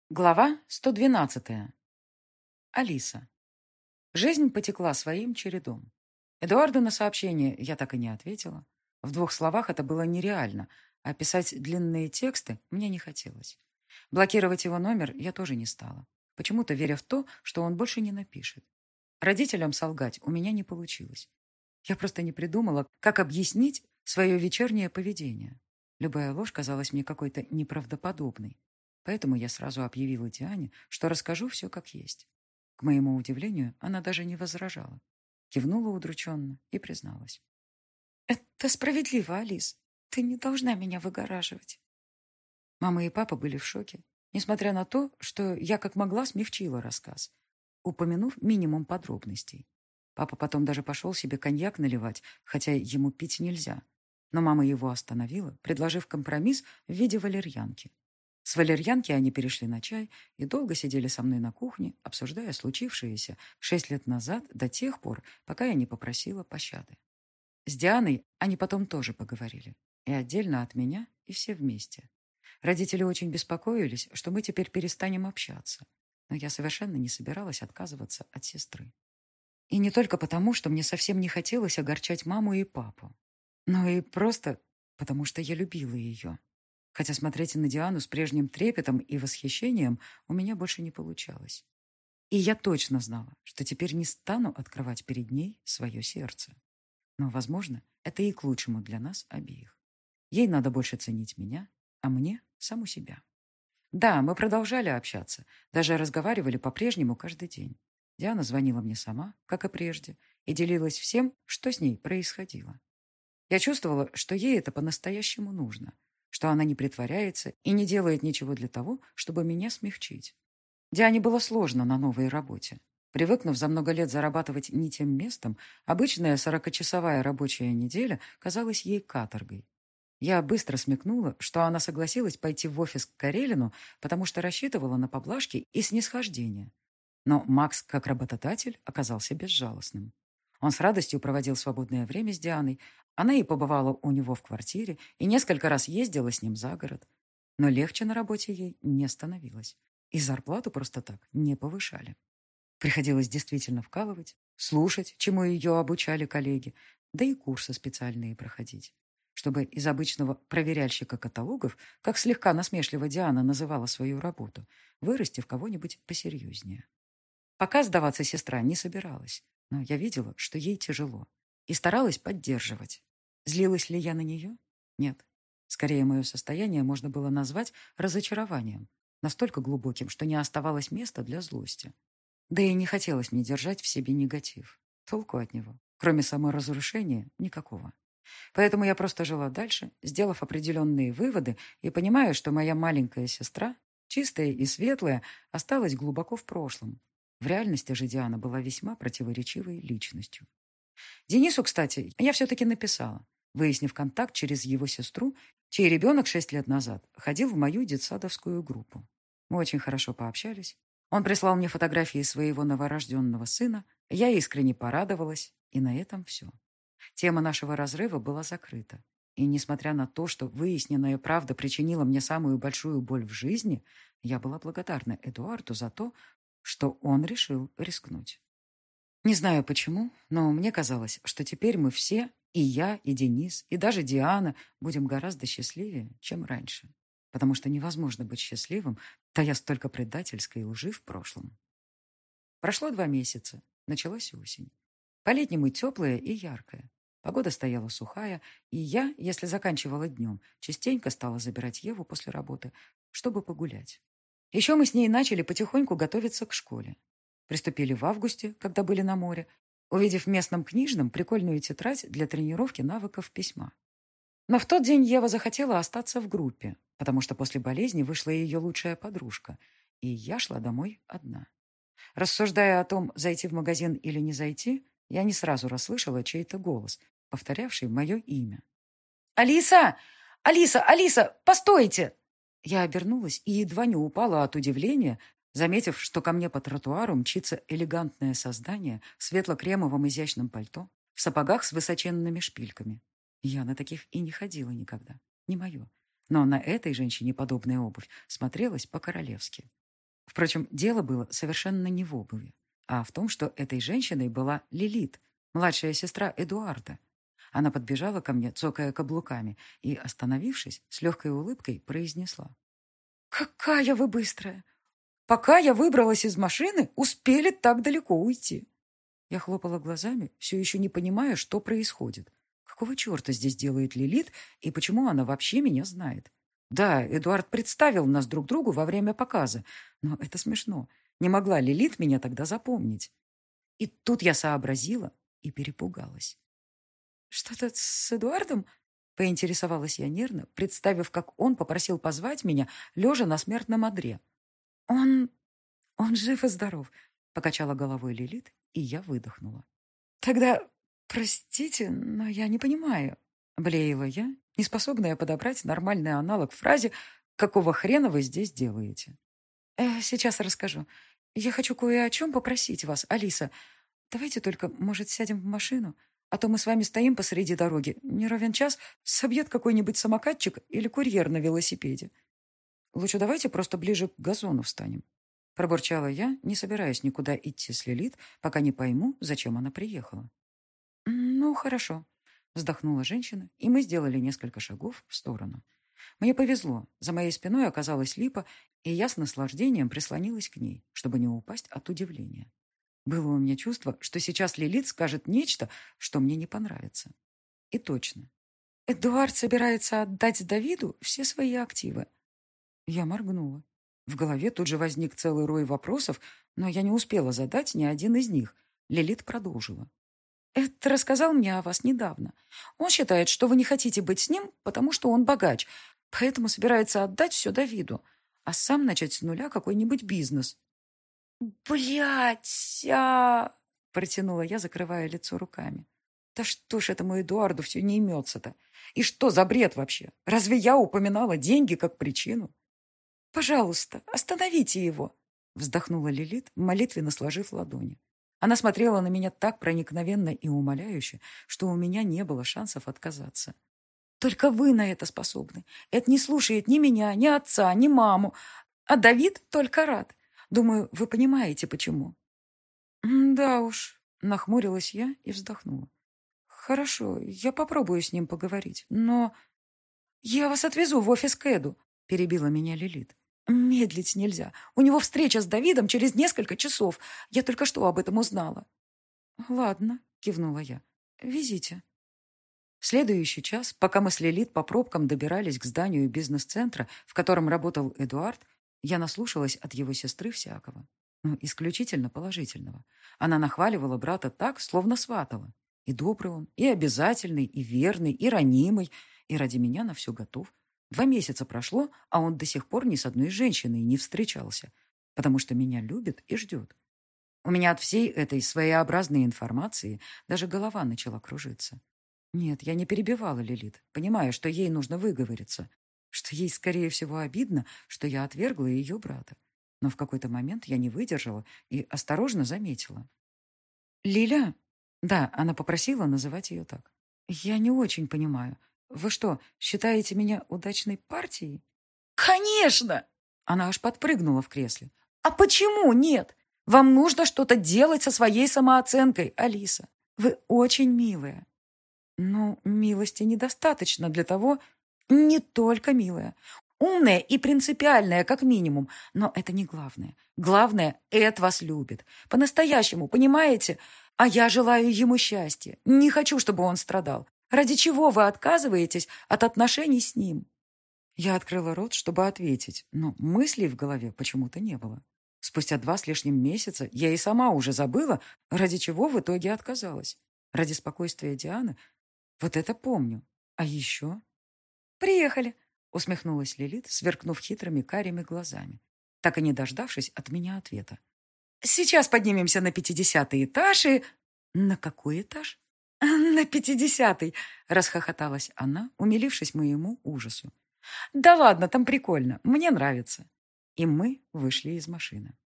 Глава 112. Алиса. Жизнь потекла своим чередом. Эдуарду на сообщение я так и не ответила. В двух словах это было нереально, а писать длинные тексты мне не хотелось. Блокировать его номер я тоже не стала, почему-то веря в то, что он больше не напишет. Родителям солгать у меня не получилось. Я просто не придумала, как объяснить свое вечернее поведение. Любая ложь казалась мне какой-то неправдоподобной. Поэтому я сразу объявила Диане, что расскажу все как есть. К моему удивлению, она даже не возражала. Кивнула удрученно и призналась. «Это справедливо, Алис. Ты не должна меня выгораживать». Мама и папа были в шоке, несмотря на то, что я как могла смягчила рассказ, упомянув минимум подробностей. Папа потом даже пошел себе коньяк наливать, хотя ему пить нельзя. Но мама его остановила, предложив компромисс в виде валерьянки. С валерьянки они перешли на чай и долго сидели со мной на кухне, обсуждая случившееся 6 лет назад до тех пор, пока я не попросила пощады. С Дианой они потом тоже поговорили. И отдельно от меня, и все вместе. Родители очень беспокоились, что мы теперь перестанем общаться. Но я совершенно не собиралась отказываться от сестры. И не только потому, что мне совсем не хотелось огорчать маму и папу, но и просто потому, что я любила ее. Хотя смотреть на Диану с прежним трепетом и восхищением у меня больше не получалось. И я точно знала, что теперь не стану открывать перед ней свое сердце. Но, возможно, это и к лучшему для нас обеих. Ей надо больше ценить меня, а мне — саму себя. Да, мы продолжали общаться, даже разговаривали по-прежнему каждый день. Диана звонила мне сама, как и прежде, и делилась всем, что с ней происходило. Я чувствовала, что ей это по-настоящему нужно, что она не притворяется и не делает ничего для того, чтобы меня смягчить. Диане было сложно на новой работе. Привыкнув за много лет зарабатывать не тем местом, обычная 40-часовая рабочая неделя казалась ей каторгой. Я быстро смекнула, что она согласилась пойти в офис к Карелину, потому что рассчитывала на поблажки и снисхождение. Но Макс, как работодатель, оказался безжалостным. Он с радостью проводил свободное время с Дианой. Она и побывала у него в квартире, и несколько раз ездила с ним за город. Но легче на работе ей не становилось. И зарплату просто так не повышали. Приходилось действительно вкалывать, слушать, чему ее обучали коллеги, да и курсы специальные проходить, чтобы из обычного проверяльщика каталогов, как слегка насмешливо Диана называла свою работу, вырасти в кого-нибудь посерьезнее. Пока сдаваться сестра не собиралась, но я видела, что ей тяжело, и старалась поддерживать. Злилась ли я на нее? Нет. Скорее, мое состояние можно было назвать разочарованием, настолько глубоким, что не оставалось места для злости. Да и не хотелось мне держать в себе негатив. Толку от него, кроме саморазрушения, никакого. Поэтому я просто жила дальше, сделав определенные выводы и понимая, что моя маленькая сестра, чистая и светлая, осталась глубоко в прошлом. В реальности же Диана была весьма противоречивой личностью. Денису, кстати, я все-таки написала, выяснив контакт через его сестру, чей ребенок 6 лет назад ходил в мою детсадовскую группу. Мы очень хорошо пообщались. Он прислал мне фотографии своего новорожденного сына, я искренне порадовалась, и на этом все. Тема нашего разрыва была закрыта. И несмотря на то, что выясненная правда причинила мне самую большую боль в жизни, я была благодарна Эдуарду за то, что он решил рискнуть. Не знаю почему, но мне казалось, что теперь мы все, и я, и Денис, и даже Диана, будем гораздо счастливее, чем раньше. Потому что невозможно быть счастливым, тая столько предательской лжи в прошлом. Прошло 2 месяца, началась осень. По-летнему теплая и яркая. Погода стояла сухая, и я, если заканчивала днем, частенько стала забирать Еву после работы, чтобы погулять. Еще мы с ней начали потихоньку готовиться к школе. Приступили в августе, когда были на море, увидев в местном книжном прикольную тетрадь для тренировки навыков письма. Но в тот день Ева захотела остаться в группе, потому что после болезни вышла ее лучшая подружка, и я шла домой одна. Рассуждая о том, зайти в магазин или не зайти, я не сразу расслышала чей-то голос, повторявший мое имя. «Алиса! Алиса! Алиса! Постойте!» Я обернулась и едва не упала от удивления, заметив, что ко мне по тротуару мчится элегантное создание в светло-кремовом изящном пальто, в сапогах с высоченными шпильками. Я на таких и не ходила никогда. Не мое. Но на этой женщине подобная обувь смотрелась по-королевски. Впрочем, дело было совершенно не в обуви, а в том, что этой женщиной была Лилит, младшая сестра Эдуарда. Она подбежала ко мне, цокая каблуками, и, остановившись, с легкой улыбкой произнесла: «Какая вы быстрая! Пока я выбралась из машины, успели так далеко уйти!» Я хлопала глазами, все еще не понимая, что происходит. Какого черта здесь делает Лилит и почему она вообще меня знает? Да, Эдуард представил нас друг другу во время показа, но это смешно. Не могла Лилит меня тогда запомнить. И тут я сообразила и перепугалась. «Что-то с Эдуардом?» — поинтересовалась я нервно, представив, как он попросил позвать меня, лежа на смертном одре. «Он... он жив и здоров», — покачала головой Лилит, и я выдохнула. «Тогда, простите, но я не понимаю», — блеяла я, неспособная подобрать нормальный аналог фразе «Какого хрена вы здесь делаете?» Сейчас расскажу. Я хочу кое о чем попросить вас, Алиса. Давайте только, может, сядем в машину? А то мы с вами стоим посреди дороги. Не ровен час собьет какой-нибудь самокатчик или курьер на велосипеде. Лучше давайте просто ближе к газону встанем». Пробурчала я, не собираясь никуда идти с Лилит, пока не пойму, зачем она приехала. «Ну, хорошо», — вздохнула женщина, и мы сделали несколько шагов в сторону. Мне повезло. За моей спиной оказалась Липа, и я с наслаждением прислонилась к ней, чтобы не упасть от удивления. Было у меня чувство, что сейчас Лилит скажет нечто, что мне не понравится. И точно. Эдуард собирается отдать Давиду все свои активы. Я моргнула. В голове тут же возник целый рой вопросов, но я не успела задать ни один из них. Лилит продолжила. «Эд рассказал мне о вас недавно. Он считает, что вы не хотите быть с ним, потому что он богач, поэтому собирается отдать все Давиду, а сам начать с нуля какой-нибудь бизнес». «Блядь, протянула я, закрывая лицо руками. «Да что ж этому Эдуарду все не имется-то? И что за бред вообще? Разве я упоминала деньги как причину?» «Пожалуйста, остановите его!» Вздохнула Лилит, молитвенно сложив ладони. Она смотрела на меня так проникновенно и умоляюще, что у меня не было шансов отказаться. «Только вы на это способны. Это не слушает ни меня, ни отца, ни маму. А Давид только рад. Думаю, вы понимаете, почему». «Да уж», — нахмурилась я и вздохнула. «Хорошо, я попробую с ним поговорить, но...» «Я вас отвезу в офис Кэду», — перебила меня Лилит. «Медлить нельзя. У него встреча с Давидом через несколько часов. Я только что об этом узнала». «Ладно», — кивнула я. «Везите». Следующий час, пока мы с Лилит по пробкам добирались к зданию бизнес-центра, в котором работал Эдуард, я наслушалась от его сестры всякого. Но исключительно положительного. Она нахваливала брата так, словно сватала. И добрый он, и обязательный, и верный, и ранимый, и ради меня на все готов. 2 месяца прошло, а он до сих пор ни с одной женщиной не встречался, потому что меня любит и ждет. У меня от всей этой своеобразной информации даже голова начала кружиться. Нет, я не перебивала Лилит, понимая, что ей нужно выговориться, что ей, скорее всего, обидно, что я отвергла ее брата. Но в какой-то момент я не выдержала и осторожно заметила. «Лиля?» Да, она попросила называть ее так. «Я не очень понимаю. Вы что, считаете меня удачной партией?» «Конечно!» Она аж подпрыгнула в кресле. «А почему нет? Вам нужно что-то делать со своей самооценкой, Алиса. Вы очень милая». «Ну, милости недостаточно для того...» «Не только милая. Умная и принципиальная, как минимум. Но это не главное. Главное, Эд вас любит. По-настоящему, понимаете? А я желаю ему счастья. Не хочу, чтобы он страдал. Ради чего вы отказываетесь от отношений с ним?» Я открыла рот, чтобы ответить, но мыслей в голове почему-то не было. Спустя 2 с лишним месяца я и сама уже забыла, ради чего в итоге отказалась. Ради спокойствия Дианы. Вот это помню. А еще... «Приехали», — усмехнулась Лилит, сверкнув хитрыми карими глазами, так и не дождавшись от меня ответа. «Сейчас поднимемся на 50-й этаж и...» «На какой этаж?» «На 50-й», — расхохоталась она, умилившись моему ужасу. «Да ладно, там прикольно, мне нравится». И мы вышли из машины.